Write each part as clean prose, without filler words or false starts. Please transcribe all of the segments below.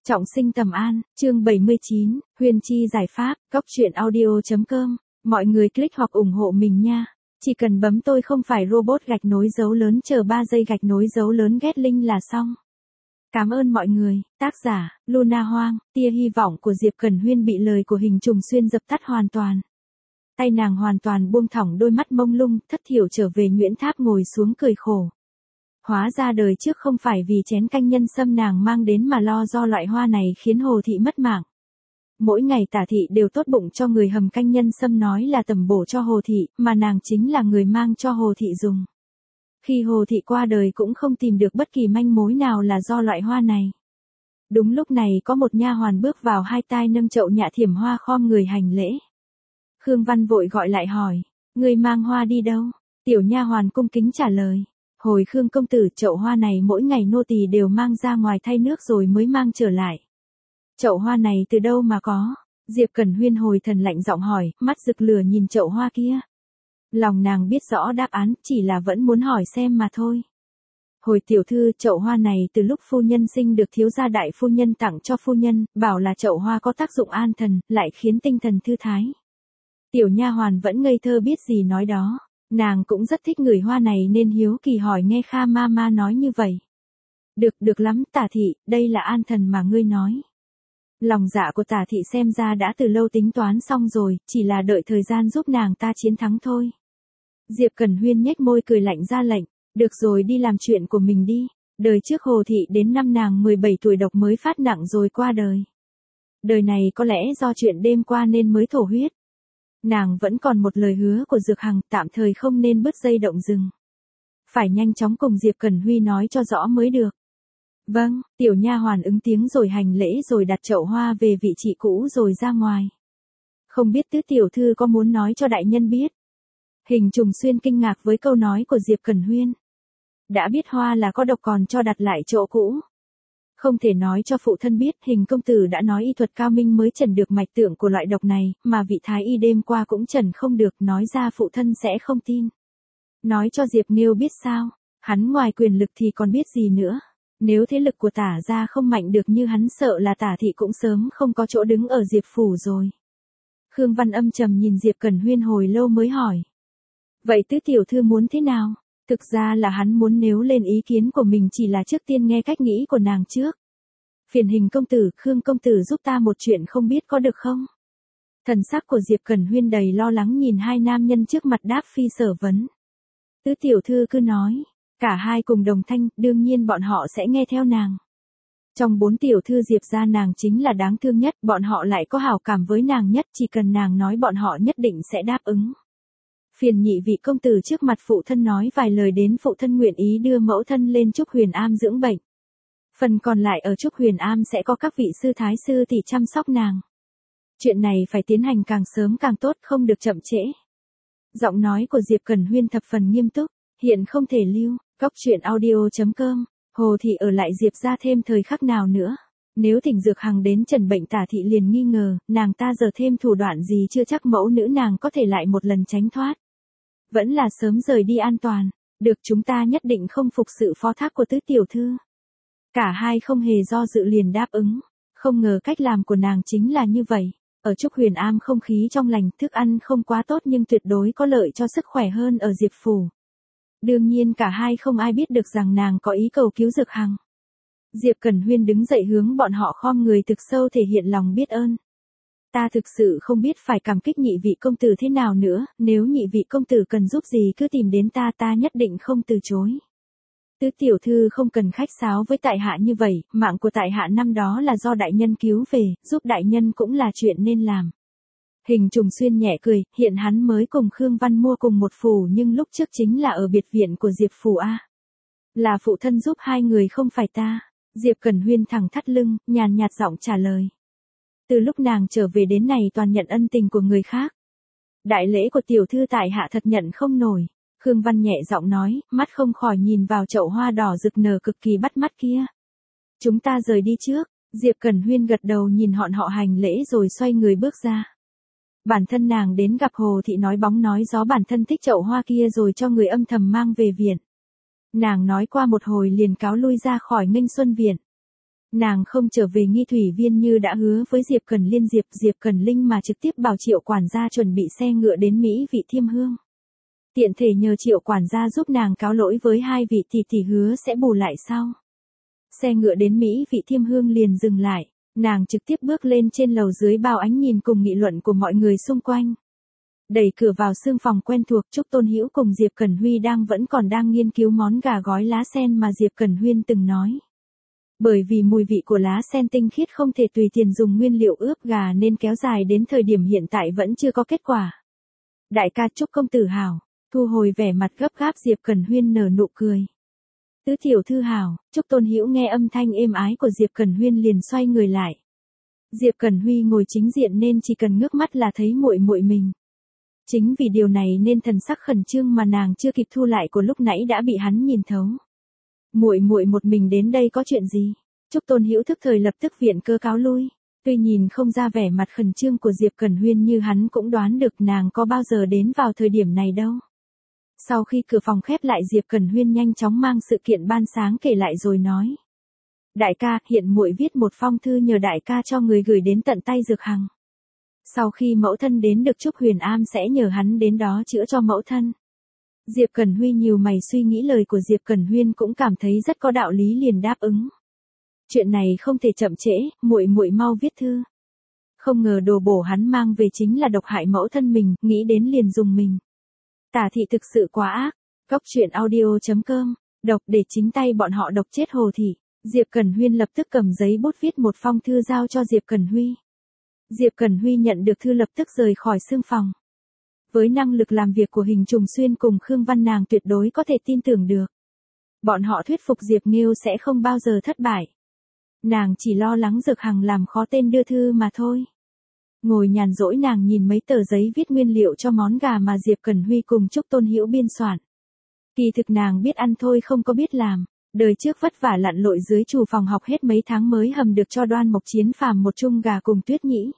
Trọng sinh Tầm An, chương 79, Huyền Chi giải pháp, Cóc truyện audio.com. Mọi người click hoặc ủng hộ mình nha. Chỉ cần bấm tôi không phải robot gạch nối dấu lớn chờ 3 giây gạch nối dấu lớn ghét link là xong. Cảm ơn mọi người. Tác giả, Luna Hoang. Tia hy vọng của Diệp Cẩn Huyên bị lời của Hình Trùng Xuyên dập tắt hoàn toàn. Tay nàng hoàn toàn buông thõng, đôi mắt mông lung, thất thiểu trở về Nguyễn Tháp ngồi xuống cười khổ. Hóa ra đời trước không phải vì chén canh nhân sâm nàng mang đến mà lo do loại hoa này khiến Hồ Thị mất mạng. Mỗi ngày Tả Thị đều tốt bụng cho người hầm canh nhân sâm nói là tẩm bổ cho Hồ Thị, mà nàng chính là người mang cho Hồ Thị dùng. Khi Hồ Thị qua đời cũng không tìm được bất kỳ manh mối nào là do loại hoa này. Đúng lúc này có một nha hoàn bước vào, hai tay nâng chậu nhạ thiểm hoa khom người hành lễ. Khương Văn vội gọi lại hỏi, người mang hoa đi đâu? Tiểu nha hoàn cung kính trả lời. Hồi Khương công tử, chậu hoa này mỗi ngày nô tỳ đều mang ra ngoài thay nước rồi mới mang trở lại. Chậu hoa này từ đâu mà có? Diệp Cẩn Huyên hồi thần lạnh giọng hỏi, mắt rực lửa nhìn chậu hoa kia. Lòng nàng biết rõ đáp án, chỉ là vẫn muốn hỏi xem mà thôi. Hồi tiểu thư, chậu hoa này từ lúc phu nhân sinh được thiếu gia đại phu nhân tặng cho phu nhân, bảo là chậu hoa có tác dụng an thần, lại khiến tinh thần thư thái. Tiểu nha hoàn vẫn ngây thơ biết gì nói đó. Nàng cũng rất thích người hoa này nên hiếu kỳ hỏi nghe Kha Mama nói như vậy. Được lắm Tả Thị, đây là an thần mà ngươi nói. Lòng dạ của Tả Thị xem ra đã từ lâu tính toán xong rồi, chỉ là đợi thời gian giúp nàng ta chiến thắng thôi. Diệp Cẩn Huyên nhếch môi cười lạnh ra lệnh, được rồi đi làm chuyện của mình đi. Đời trước Hồ Thị đến năm nàng 17 tuổi độc mới phát nặng rồi qua đời. Đời này có lẽ do chuyện đêm qua nên mới thổ huyết. Nàng vẫn còn một lời hứa của Dược Hằng, tạm thời không nên bứt dây động rừng. Phải nhanh chóng cùng Diệp Cẩn Huy nói cho rõ mới được. Vâng, tiểu nha hoàn ứng tiếng rồi hành lễ rồi đặt chậu hoa về vị trí cũ rồi ra ngoài. Không biết tứ tiểu thư có muốn nói cho đại nhân biết? Hình Trùng Xuyên kinh ngạc với câu nói của Diệp Cẩn Huyên. Đã biết hoa là có độc còn cho đặt lại chỗ cũ. Không thể nói cho phụ thân biết, Hình công tử đã nói y thuật cao minh mới trần được mạch tượng của loại độc này, mà vị thái y đêm qua cũng trần không được, nói ra phụ thân sẽ không tin. Nói cho Diệp Nghiêu biết sao, hắn ngoài quyền lực thì còn biết gì nữa. Nếu thế lực của Tả gia không mạnh được như hắn sợ là Tả Thị cũng sớm không có chỗ đứng ở Diệp phủ rồi. Khương Văn âm trầm nhìn Diệp Cẩn Huyên hồi lâu mới hỏi. Vậy tứ tiểu thư muốn thế nào? Thực ra là hắn muốn nếu lên ý kiến của mình chỉ là trước tiên nghe cách nghĩ của nàng trước. Phiền Hình công tử, Khương công tử giúp ta một chuyện không biết có được không? Thần sắc của Diệp Cẩn Huyên đầy lo lắng nhìn hai nam nhân trước mặt đáp phi sở vấn. Tứ tiểu thư cứ nói, cả hai cùng đồng thanh, đương nhiên bọn họ sẽ nghe theo nàng. Trong 4 tiểu thư Diệp gia nàng chính là đáng thương nhất, bọn họ lại có hảo cảm với nàng nhất, chỉ cần nàng nói bọn họ nhất định sẽ đáp ứng. Phiền nhị vị công tử trước mặt phụ thân nói vài lời đến phụ thân nguyện ý đưa mẫu thân lên Trúc Huyền Am dưỡng bệnh. Phần còn lại ở Trúc Huyền Am sẽ có các vị sư thái sư tỷ chăm sóc nàng. Chuyện này phải tiến hành càng sớm càng tốt, không được chậm trễ. Giọng nói của Diệp Cẩn Huyên thập phần nghiêm túc, hiện không thể lưu, Cóc truyện audio.com, Hồ Thị ở lại Diệp ra thêm thời khắc nào nữa. Nếu Thỉnh Dược Hằng đến trần bệnh Tả Thị liền nghi ngờ, nàng ta giờ thêm thủ đoạn gì chưa chắc mẫu nữ nàng có thể lại một lần tránh thoát. Vẫn là sớm rời đi an toàn, được chúng ta nhất định không phục sự phó thác của tứ tiểu thư. Cả hai không hề do dự liền đáp ứng, không ngờ cách làm của nàng chính là như vậy. Ở Trúc Huyền Am không khí trong lành, thức ăn không quá tốt nhưng tuyệt đối có lợi cho sức khỏe hơn ở Diệp phủ. Đương nhiên cả hai không ai biết được rằng nàng có ý cầu cứu Dược Hằng. Diệp Cẩn Huyên đứng dậy hướng bọn họ khom người thực sâu thể hiện lòng biết ơn. Ta thực sự không biết phải cảm kích nhị vị công tử thế nào nữa, nếu nhị vị công tử cần giúp gì cứ tìm đến ta nhất định không từ chối. Tứ tiểu thư không cần khách sáo với tại hạ như vậy, mạng của tại hạ năm đó là do đại nhân cứu về, giúp đại nhân cũng là chuyện nên làm. Hình Trùng Xuyên nhẹ cười, hiện hắn mới cùng Khương Văn mua cùng một phủ nhưng lúc trước chính là ở biệt viện của Diệp phủ A. Là phụ thân giúp hai người không phải ta. Diệp Cẩn Huyên thẳng thắt lưng, nhàn nhạt giọng trả lời. Từ lúc nàng trở về đến này toàn nhận ân tình của người khác. Đại lễ của tiểu thư tại hạ thật nhận không nổi. Khương Văn nhẹ giọng nói, mắt không khỏi nhìn vào chậu hoa đỏ rực nở cực kỳ bắt mắt kia. Chúng ta rời đi trước. Diệp Cẩn Huyên gật đầu nhìn họ hành lễ rồi xoay người bước ra. Bản thân nàng đến gặp Hồ Thị nói bóng nói gió bản thân thích chậu hoa kia rồi cho người âm thầm mang về viện. Nàng nói qua một hồi liền cáo lui ra khỏi Nghênh Xuân viện. Nàng không trở về Nghi Thủy Viên như đã hứa với Diệp Cần Liên Diệp Cần Linh mà trực tiếp bảo Triệu quản gia chuẩn bị xe ngựa đến Mỹ Vị Thiêm Hương. Tiện thể nhờ Triệu quản gia giúp nàng cáo lỗi với hai vị tỷ hứa sẽ bù lại sau. Xe ngựa đến Mỹ Vị Thiêm Hương liền dừng lại, nàng trực tiếp bước lên trên lầu dưới bao ánh nhìn cùng nghị luận của mọi người xung quanh. Đẩy cửa vào sương phòng quen thuộc, Trúc Tôn Hữu cùng Diệp Cẩn Huy vẫn còn đang nghiên cứu món gà gói lá sen mà Diệp Cẩn Huyên từng nói. Bởi vì mùi vị của lá sen tinh khiết không thể tùy tiện dùng nguyên liệu ướp gà nên kéo dài đến thời điểm hiện tại vẫn chưa có kết quả. Đại ca Trúc công tử hảo, thu hồi vẻ mặt gấp gáp Diệp Cẩn Huyên nở nụ cười. Tứ tiểu thư hảo, Trúc Tôn Hữu nghe âm thanh êm ái của Diệp Cẩn Huyên liền xoay người lại. Diệp Cẩn Huy ngồi chính diện nên chỉ cần ngước mắt là thấy muội muội mình. Chính vì điều này nên thần sắc khẩn trương mà nàng chưa kịp thu lại của lúc nãy đã bị hắn nhìn thấu. Muội muội một mình đến đây có chuyện gì? Trúc Tôn Hữu thức thời lập tức viện cơ cáo lui. Tuy nhìn không ra vẻ mặt khẩn trương của Diệp Cẩn Huyên như hắn cũng đoán được nàng có bao giờ đến vào thời điểm này đâu. Sau khi cửa phòng khép lại Diệp Cẩn Huyên nhanh chóng mang sự kiện ban sáng kể lại rồi nói. Đại ca, hiện muội viết một phong thư nhờ đại ca cho người gửi đến tận tay Dược Hằng. Sau khi mẫu thân đến được Trúc Huyền Am sẽ nhờ hắn đến đó chữa cho mẫu thân. Diệp Cẩn Huy nhíu mày suy nghĩ lời của Diệp Cẩn Huyên cũng cảm thấy rất có đạo lý liền đáp ứng. Chuyện này không thể chậm trễ, muội mau viết thư. Không ngờ đồ bổ hắn mang về chính là độc hại mẫu thân mình, nghĩ đến liền dùng mình. Tả thị thực sự quá ác. Góc truyện audio.com, độc để chính tay bọn họ độc chết Hồ Thị. Diệp Cẩn Huyên lập tức cầm giấy bút viết một phong thư giao cho Diệp Cẩn Huy. Diệp Cẩn Huy nhận được thư lập tức rời khỏi sương phòng. Với năng lực làm việc của Hình Trùng Xuyên cùng Khương Văn nàng tuyệt đối có thể tin tưởng được. Bọn họ thuyết phục Diệp Nghiêu sẽ không bao giờ thất bại. Nàng chỉ lo lắng Dược Hằng làm khó tên đưa thư mà thôi. Ngồi nhàn rỗi nàng nhìn mấy tờ giấy viết nguyên liệu cho món gà mà Diệp Cẩn Huy cùng Trúc Tôn Hữu biên soạn. Kỳ thực nàng biết ăn thôi không có biết làm. Đời trước vất vả lặn lội dưới trù phòng học hết mấy tháng mới hầm được cho Đoan Mộc Chiến Phàm một chung gà cùng Tuyết Nhĩ.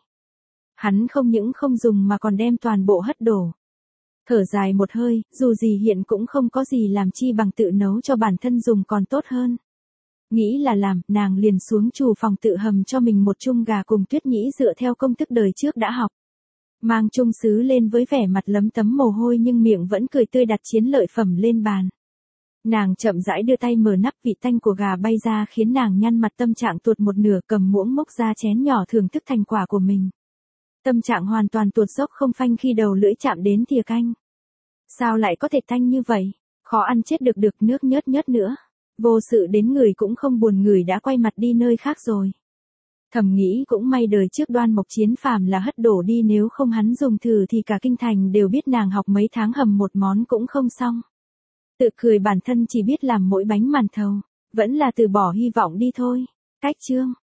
Hắn không những không dùng mà còn đem toàn bộ hất đổ. Thở dài một hơi, dù gì hiện cũng không có gì làm chi bằng tự nấu cho bản thân dùng còn tốt hơn. Nghĩ là làm, nàng liền xuống trù phòng tự hầm cho mình một chung gà cùng Tuyết Nhĩ dựa theo công thức đời trước đã học. Mang chung sứ lên với vẻ mặt lấm tấm mồ hôi nhưng miệng vẫn cười tươi đặt chiến lợi phẩm lên bàn. Nàng chậm rãi đưa tay mở nắp, vị tanh của gà bay ra khiến nàng nhăn mặt, tâm trạng tuột một nửa, cầm muỗng múc ra chén nhỏ thưởng thức thành quả của mình. Tâm trạng hoàn toàn tuột dốc không phanh khi đầu lưỡi chạm đến thìa canh. Sao lại có thể tanh như vậy? Khó ăn chết được, nước nhớt nhớt nữa. Vô sự đến người cũng không buồn, người đã quay mặt đi nơi khác rồi. Thầm nghĩ cũng may đời trước Đoan Mộc Chiến Phàm là hất đổ đi, nếu không hắn dùng thử thì cả kinh thành đều biết nàng học mấy tháng hầm một món cũng không xong. Tự cười bản thân chỉ biết làm mỗi bánh màn thầu, vẫn là từ bỏ hy vọng đi thôi. Cách chương